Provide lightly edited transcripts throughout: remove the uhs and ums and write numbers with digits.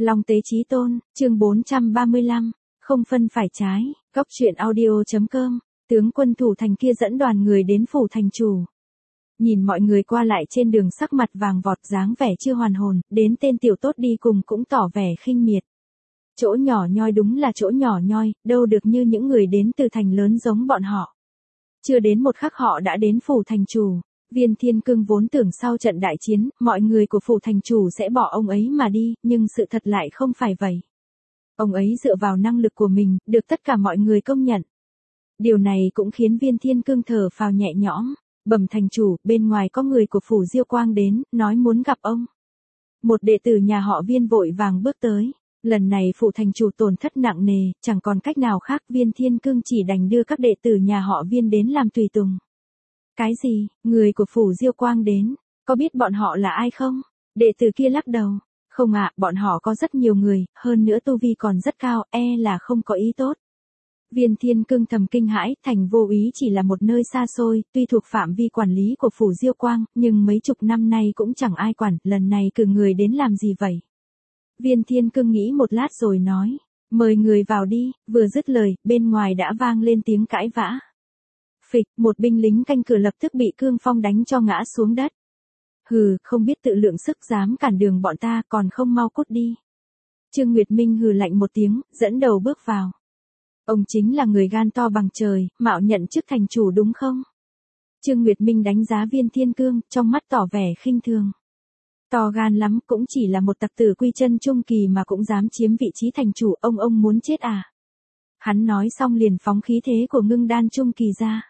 Long Tế Chí Tôn, chương 435, không phân phải trái, Cóc truyện audio.com, tướng quân thủ thành kia dẫn đoàn người đến phủ thành chủ. Nhìn mọi người qua lại trên đường sắc mặt vàng vọt dáng vẻ chưa hoàn hồn, đến tên tiểu tốt đi cùng cũng tỏ vẻ khinh miệt. Chỗ nhỏ nhoi đúng là chỗ nhỏ nhoi, đâu được như những người đến từ thành lớn giống bọn họ. Chưa đến một khắc họ đã đến phủ thành chủ. Viên Thiên Cương vốn tưởng sau trận đại chiến, mọi người của phủ thành chủ sẽ bỏ ông ấy mà đi, nhưng sự thật lại không phải vậy. Ông ấy dựa vào năng lực của mình, được tất cả mọi người công nhận. Điều này cũng khiến Viên Thiên Cương thở phào nhẹ nhõm. Bẩm thành chủ, bên ngoài có người của phủ Diêu Quang đến, nói muốn gặp ông. Một đệ tử nhà họ Viên vội vàng bước tới. Lần này phủ thành chủ tổn thất nặng nề, chẳng còn cách nào khác, Viên Thiên Cương chỉ đành đưa các đệ tử nhà họ Viên đến làm tùy tùng. Cái gì, người của phủ Diêu Quang đến, có biết bọn họ là ai không? Đệ tử kia lắc đầu. Không ạ, bọn họ có rất nhiều người, hơn nữa tu vi còn rất cao, là không có ý tốt. Viên Thiên Cương thầm kinh hãi, thành Vô Úy chỉ là một nơi xa xôi, tuy thuộc phạm vi quản lý của phủ Diêu Quang, nhưng mấy chục năm nay cũng chẳng ai quản, lần này cử người đến làm gì vậy? Viên Thiên Cương nghĩ một lát rồi nói, mời người vào đi, vừa dứt lời, bên ngoài đã vang lên tiếng cãi vã. Phịch, một binh lính canh cửa lập tức bị Cương Phong đánh cho ngã xuống đất. Hừ, không biết tự lượng sức dám cản đường bọn ta, còn không mau cút đi. Trương Nguyệt Minh hừ lạnh một tiếng, dẫn đầu bước vào. Ông chính là người gan to bằng trời, mạo nhận chức thành chủ đúng không? Trương Nguyệt Minh đánh giá Viên Thiên Cương, trong mắt tỏ vẻ khinh thường. To gan lắm, cũng chỉ là một tặc tử quy chân trung kỳ mà cũng dám chiếm vị trí thành chủ, ông muốn chết à? Hắn nói xong liền phóng khí thế của ngưng đan trung kỳ ra.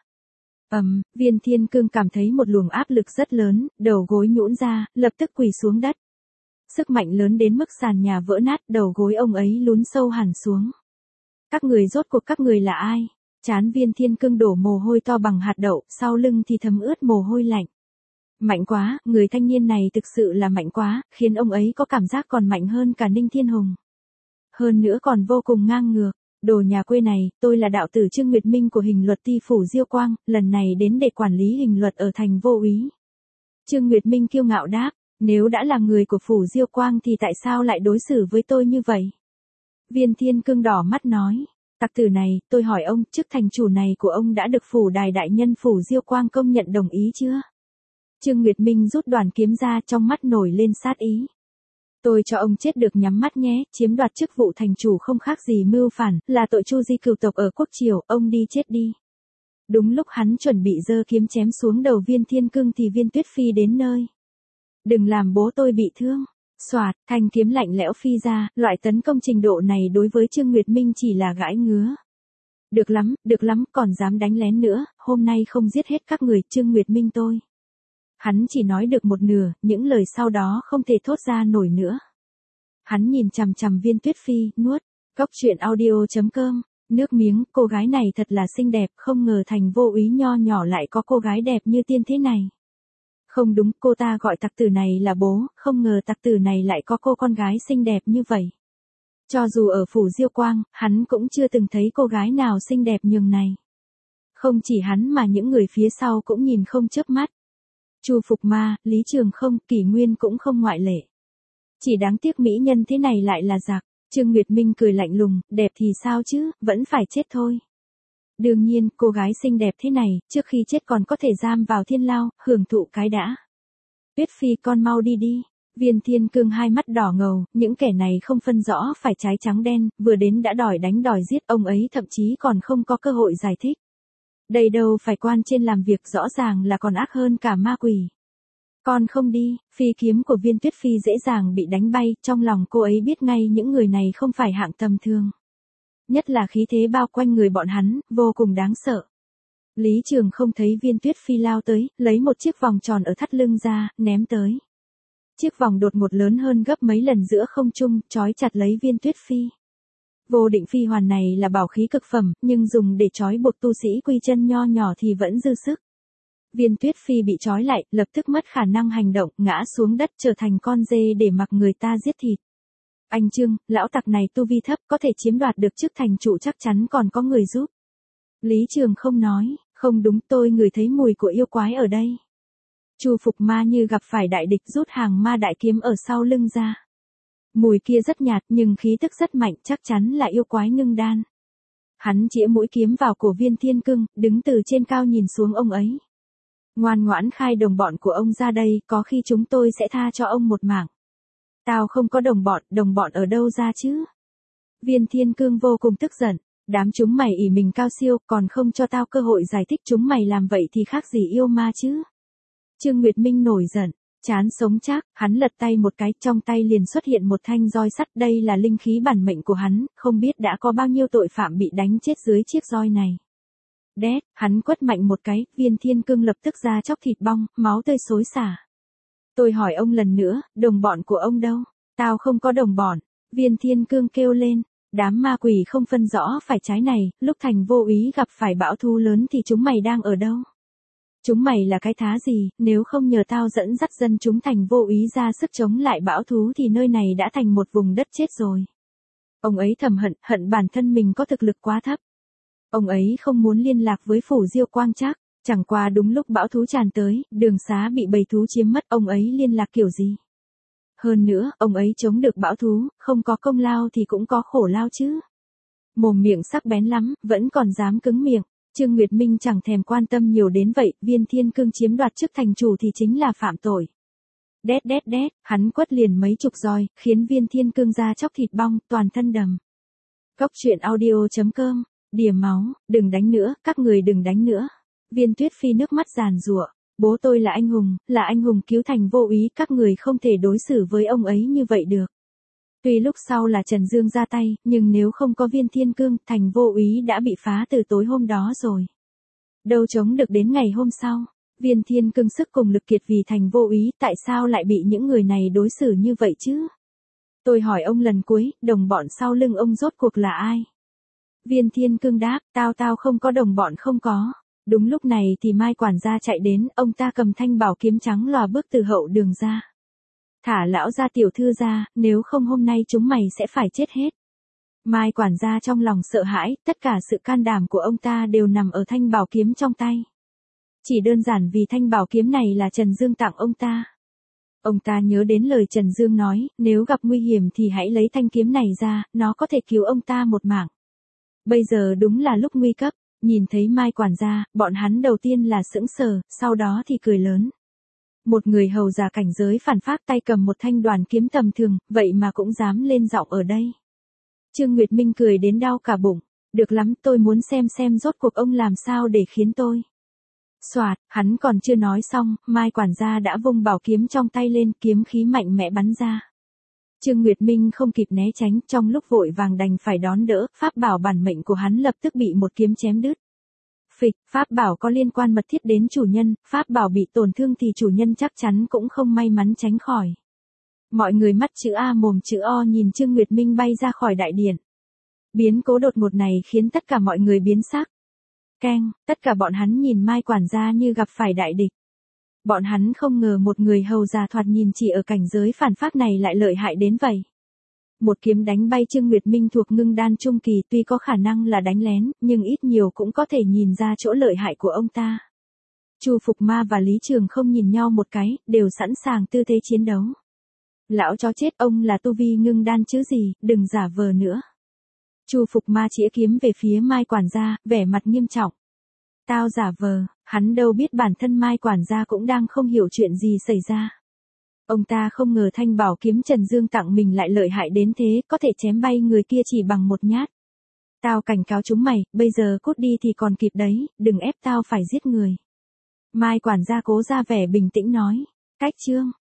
Viên Thiên Cương cảm thấy một luồng áp lực rất lớn, đầu gối nhũn ra, lập tức quỳ xuống đất. Sức mạnh lớn đến mức sàn nhà vỡ nát, đầu gối ông ấy lún sâu hẳn xuống. Các người rốt cuộc các người là ai? Trán Viên Thiên Cương đổ mồ hôi to bằng hạt đậu, sau lưng thì thấm ướt mồ hôi lạnh. Mạnh quá, người thanh niên này thực sự là mạnh quá, khiến ông ấy có cảm giác còn mạnh hơn cả Ninh Thiên Hùng. Hơn nữa còn vô cùng ngang ngược. Đồ nhà quê này, tôi là đạo tử Trương Nguyệt Minh của hình luật ti phủ Diêu Quang, lần này đến để quản lý hình luật ở thành Vô Úy. Trương Nguyệt Minh kiêu ngạo đáp, nếu đã là người của phủ Diêu Quang thì tại sao lại đối xử với tôi như vậy? Viên Thiên Cương đỏ mắt nói, tặc tử này, tôi hỏi ông, chức thành chủ này của ông đã được phủ đài đại nhân phủ Diêu Quang công nhận đồng ý chưa? Trương Nguyệt Minh rút đoàn kiếm ra, trong mắt nổi lên sát ý. Tôi cho ông chết được nhắm mắt nhé, chiếm đoạt chức vụ thành chủ không khác gì mưu phản, là tội tru di cửu tộc ở quốc triều, ông đi chết đi. Đúng lúc hắn chuẩn bị giơ kiếm chém xuống đầu Viên Thiên Cương thì Viên Tuyết Phi đến nơi. Đừng làm bố tôi bị thương. Soạt, thanh kiếm lạnh lẽo phi ra, loại tấn công trình độ này đối với Trương Nguyệt Minh chỉ là gãi ngứa. Được lắm, còn dám đánh lén nữa, hôm nay không giết hết các người, Trương Nguyệt Minh tôi. Hắn chỉ nói được một nửa, những lời sau đó không thể thốt ra nổi nữa. Hắn nhìn chằm chằm Viên Tuyết Phi, nuốt. Cóc truyện audio.com, nước miếng, cô gái này thật là xinh đẹp, không ngờ thành Vô Úy nho nhỏ lại có cô gái đẹp như tiên thế này. Không đúng, cô ta gọi tặc tử này là bố, không ngờ tặc tử này lại có cô con gái xinh đẹp như vậy. Cho dù ở phủ Diêu Quang, hắn cũng chưa từng thấy cô gái nào xinh đẹp nhường này. Không chỉ hắn mà những người phía sau cũng nhìn không chớp mắt. Chu Phục Ma, Lý Trường Không, Kỷ Nguyên cũng không ngoại lệ. Chỉ đáng tiếc mỹ nhân thế này lại là giặc. Trương Nguyệt Minh cười lạnh lùng, đẹp thì sao chứ, vẫn phải chết thôi. Đương nhiên, cô gái xinh đẹp thế này, trước khi chết còn có thể giam vào thiên lao, hưởng thụ cái đã. Tuyết Phi con mau đi đi. Viên Thiên Cương hai mắt đỏ ngầu, những kẻ này không phân rõ phải trái trắng đen, vừa đến đã đòi đánh đòi giết, ông ấy thậm chí còn không có cơ hội giải thích. Đây đâu phải quan trên làm việc, rõ ràng là còn ác hơn cả ma quỷ. Con không đi, phi kiếm của Viên Tuyết Phi dễ dàng bị đánh bay, trong lòng cô ấy biết ngay những người này không phải hạng tầm thường. Nhất là khí thế bao quanh người bọn hắn, vô cùng đáng sợ. Lý Trường Không thấy Viên Tuyết Phi lao tới, lấy một chiếc vòng tròn ở thắt lưng ra, ném tới. Chiếc vòng đột ngột lớn hơn gấp mấy lần giữa không trung, trói chặt lấy Viên Tuyết Phi. Vô định phi hoàn này là bảo khí cực phẩm, nhưng dùng để trói buộc tu sĩ quy chân nho nhỏ thì vẫn dư sức. Viên Tuyết Phi bị trói lại, lập tức mất khả năng hành động, ngã xuống đất trở thành con dê để mặc người ta giết thịt. Anh Trương, lão tặc này tu vi thấp, có thể chiếm đoạt được chức thành chủ chắc chắn còn có người giúp. Lý Trường Không nói, không đúng, tôi ngửi thấy mùi của yêu quái ở đây. Chu Phục Ma như gặp phải đại địch, rút hàng ma đại kiếm ở sau lưng ra. Mùi kia rất nhạt nhưng khí tức rất mạnh, chắc chắn là yêu quái ngưng đan. Hắn chĩa mũi kiếm vào cổ Viên Thiên Cương, đứng từ trên cao nhìn xuống ông ấy. Ngoan ngoãn khai đồng bọn của ông ra đây, có khi chúng tôi sẽ tha cho ông một mạng. Tao không có đồng bọn ở đâu ra chứ? Viên Thiên Cương vô cùng tức giận, đám chúng mày ỷ mình cao siêu, còn không cho tao cơ hội giải thích, chúng mày làm vậy thì khác gì yêu ma chứ? Trương Nguyệt Minh nổi giận, chán sống chác, hắn lật tay một cái, trong tay liền xuất hiện một thanh roi sắt, đây là linh khí bản mệnh của hắn, không biết đã có bao nhiêu tội phạm bị đánh chết dưới chiếc roi này. Đét, hắn quất mạnh một cái, Viên Thiên Cương lập tức ra chóc thịt bong, máu tươi xối xả. Tôi hỏi ông lần nữa, đồng bọn của ông đâu? Tao không có đồng bọn. Viên Thiên Cương kêu lên, đám ma quỷ không phân rõ phải trái này, lúc thành vô ý gặp phải bão thú lớn thì chúng mày đang ở đâu? Chúng mày là cái thá gì, nếu không nhờ tao dẫn dắt dân chúng thành vô ý ra sức chống lại bão thú thì nơi này đã thành một vùng đất chết rồi. Ông ấy thầm hận bản thân mình có thực lực quá thấp. Ông ấy không muốn liên lạc với phủ Diêu Quang Trác, chẳng qua đúng lúc bão thú tràn tới, đường xá bị bầy thú chiếm mất, ông ấy liên lạc kiểu gì? Hơn nữa, ông ấy chống được bão thú, không có công lao thì cũng có khổ lao chứ. Mồm miệng sắc bén lắm, vẫn còn dám cứng miệng. Trương Nguyệt Minh chẳng thèm quan tâm nhiều đến vậy, Viên Thiên Cương chiếm đoạt chức thành chủ thì chính là phạm tội. Đét, hắn quất liền mấy chục roi, khiến Viên Thiên Cương ra chóc thịt bong, toàn thân đầm. Cốc truyện audio.com, đìa máu, đừng đánh nữa, các người đừng đánh nữa. Viên Tuyết Phi nước mắt giàn giụa, bố tôi là anh hùng cứu thành vô ý, các người không thể đối xử với ông ấy như vậy được. Tuy lúc sau là Trần Dương ra tay, nhưng nếu không có Viên Thiên Cương, thành vô ý đã bị phá từ tối hôm đó rồi. Đâu chống được đến ngày hôm sau. Viên Thiên Cương sức cùng lực kiệt vì thành vô ý, tại sao lại bị những người này đối xử như vậy chứ? Tôi hỏi ông lần cuối, đồng bọn sau lưng ông rốt cuộc là ai? Viên Thiên Cương đáp, tao không có đồng bọn, không có. Đúng lúc này thì Mai quản gia chạy đến, ông ta cầm thanh bảo kiếm trắng lòa bước từ hậu đường ra. Thả lão gia tiểu thư ra, nếu không hôm nay chúng mày sẽ phải chết hết. Mai quản gia trong lòng sợ hãi, tất cả sự can đảm của ông ta đều nằm ở thanh bảo kiếm trong tay. Chỉ đơn giản vì thanh bảo kiếm này là Trần Dương tặng ông ta. Ông ta nhớ đến lời Trần Dương nói, nếu gặp nguy hiểm thì hãy lấy thanh kiếm này ra, nó có thể cứu ông ta một mạng. Bây giờ đúng là lúc nguy cấp, nhìn thấy Mai quản gia, bọn hắn đầu tiên là sững sờ, sau đó thì cười lớn. Một người hầu già cảnh giới phản phác tay cầm một thanh đoàn kiếm tầm thường, vậy mà cũng dám lên giọng ở đây. Trương Nguyệt Minh cười đến đau cả bụng, được lắm, tôi muốn xem rốt cuộc ông làm sao để khiến tôi. Soạt, hắn còn chưa nói xong, Mai quản gia đã vung bảo kiếm trong tay lên, kiếm khí mạnh mẽ bắn ra. Trương Nguyệt Minh không kịp né tránh, trong lúc vội vàng đành phải đón đỡ, pháp bảo bản mệnh của hắn lập tức bị một kiếm chém đứt. Phịch, pháp bảo có liên quan mật thiết đến chủ nhân, pháp bảo bị tổn thương thì chủ nhân chắc chắn cũng không may mắn tránh khỏi. Mọi người mắt chữ A mồm chữ O nhìn Trương Nguyệt Minh bay ra khỏi đại điện. Biến cố đột ngột này khiến tất cả mọi người biến sắc. Keng, tất cả bọn hắn nhìn Mai quản gia như gặp phải đại địch. Bọn hắn không ngờ một người hầu già thoạt nhìn chỉ ở cảnh giới phản pháp này lại lợi hại đến vậy. Một kiếm đánh bay Trương Nguyệt Minh thuộc ngưng đan trung kỳ, tuy có khả năng là đánh lén, nhưng ít nhiều cũng có thể nhìn ra chỗ lợi hại của ông ta. Chu Phục Ma và Lý Trường không nhìn nhau một cái, đều sẵn sàng tư thế chiến đấu. Lão chó chết, ông là tu vi ngưng đan chứ gì, đừng giả vờ nữa. Chu Phục Ma chĩa kiếm về phía Mai quản gia, vẻ mặt nghiêm trọng. Tao giả vờ, hắn đâu biết bản thân Mai quản gia cũng đang không hiểu chuyện gì xảy ra. Ông ta không ngờ thanh bảo kiếm Trần Dương tặng mình lại lợi hại đến thế, có thể chém bay người kia chỉ bằng một nhát. Tao cảnh cáo chúng mày, bây giờ cút đi thì còn kịp đấy, đừng ép tao phải giết người. Mai quản gia cố ra vẻ bình tĩnh nói. Cách chương.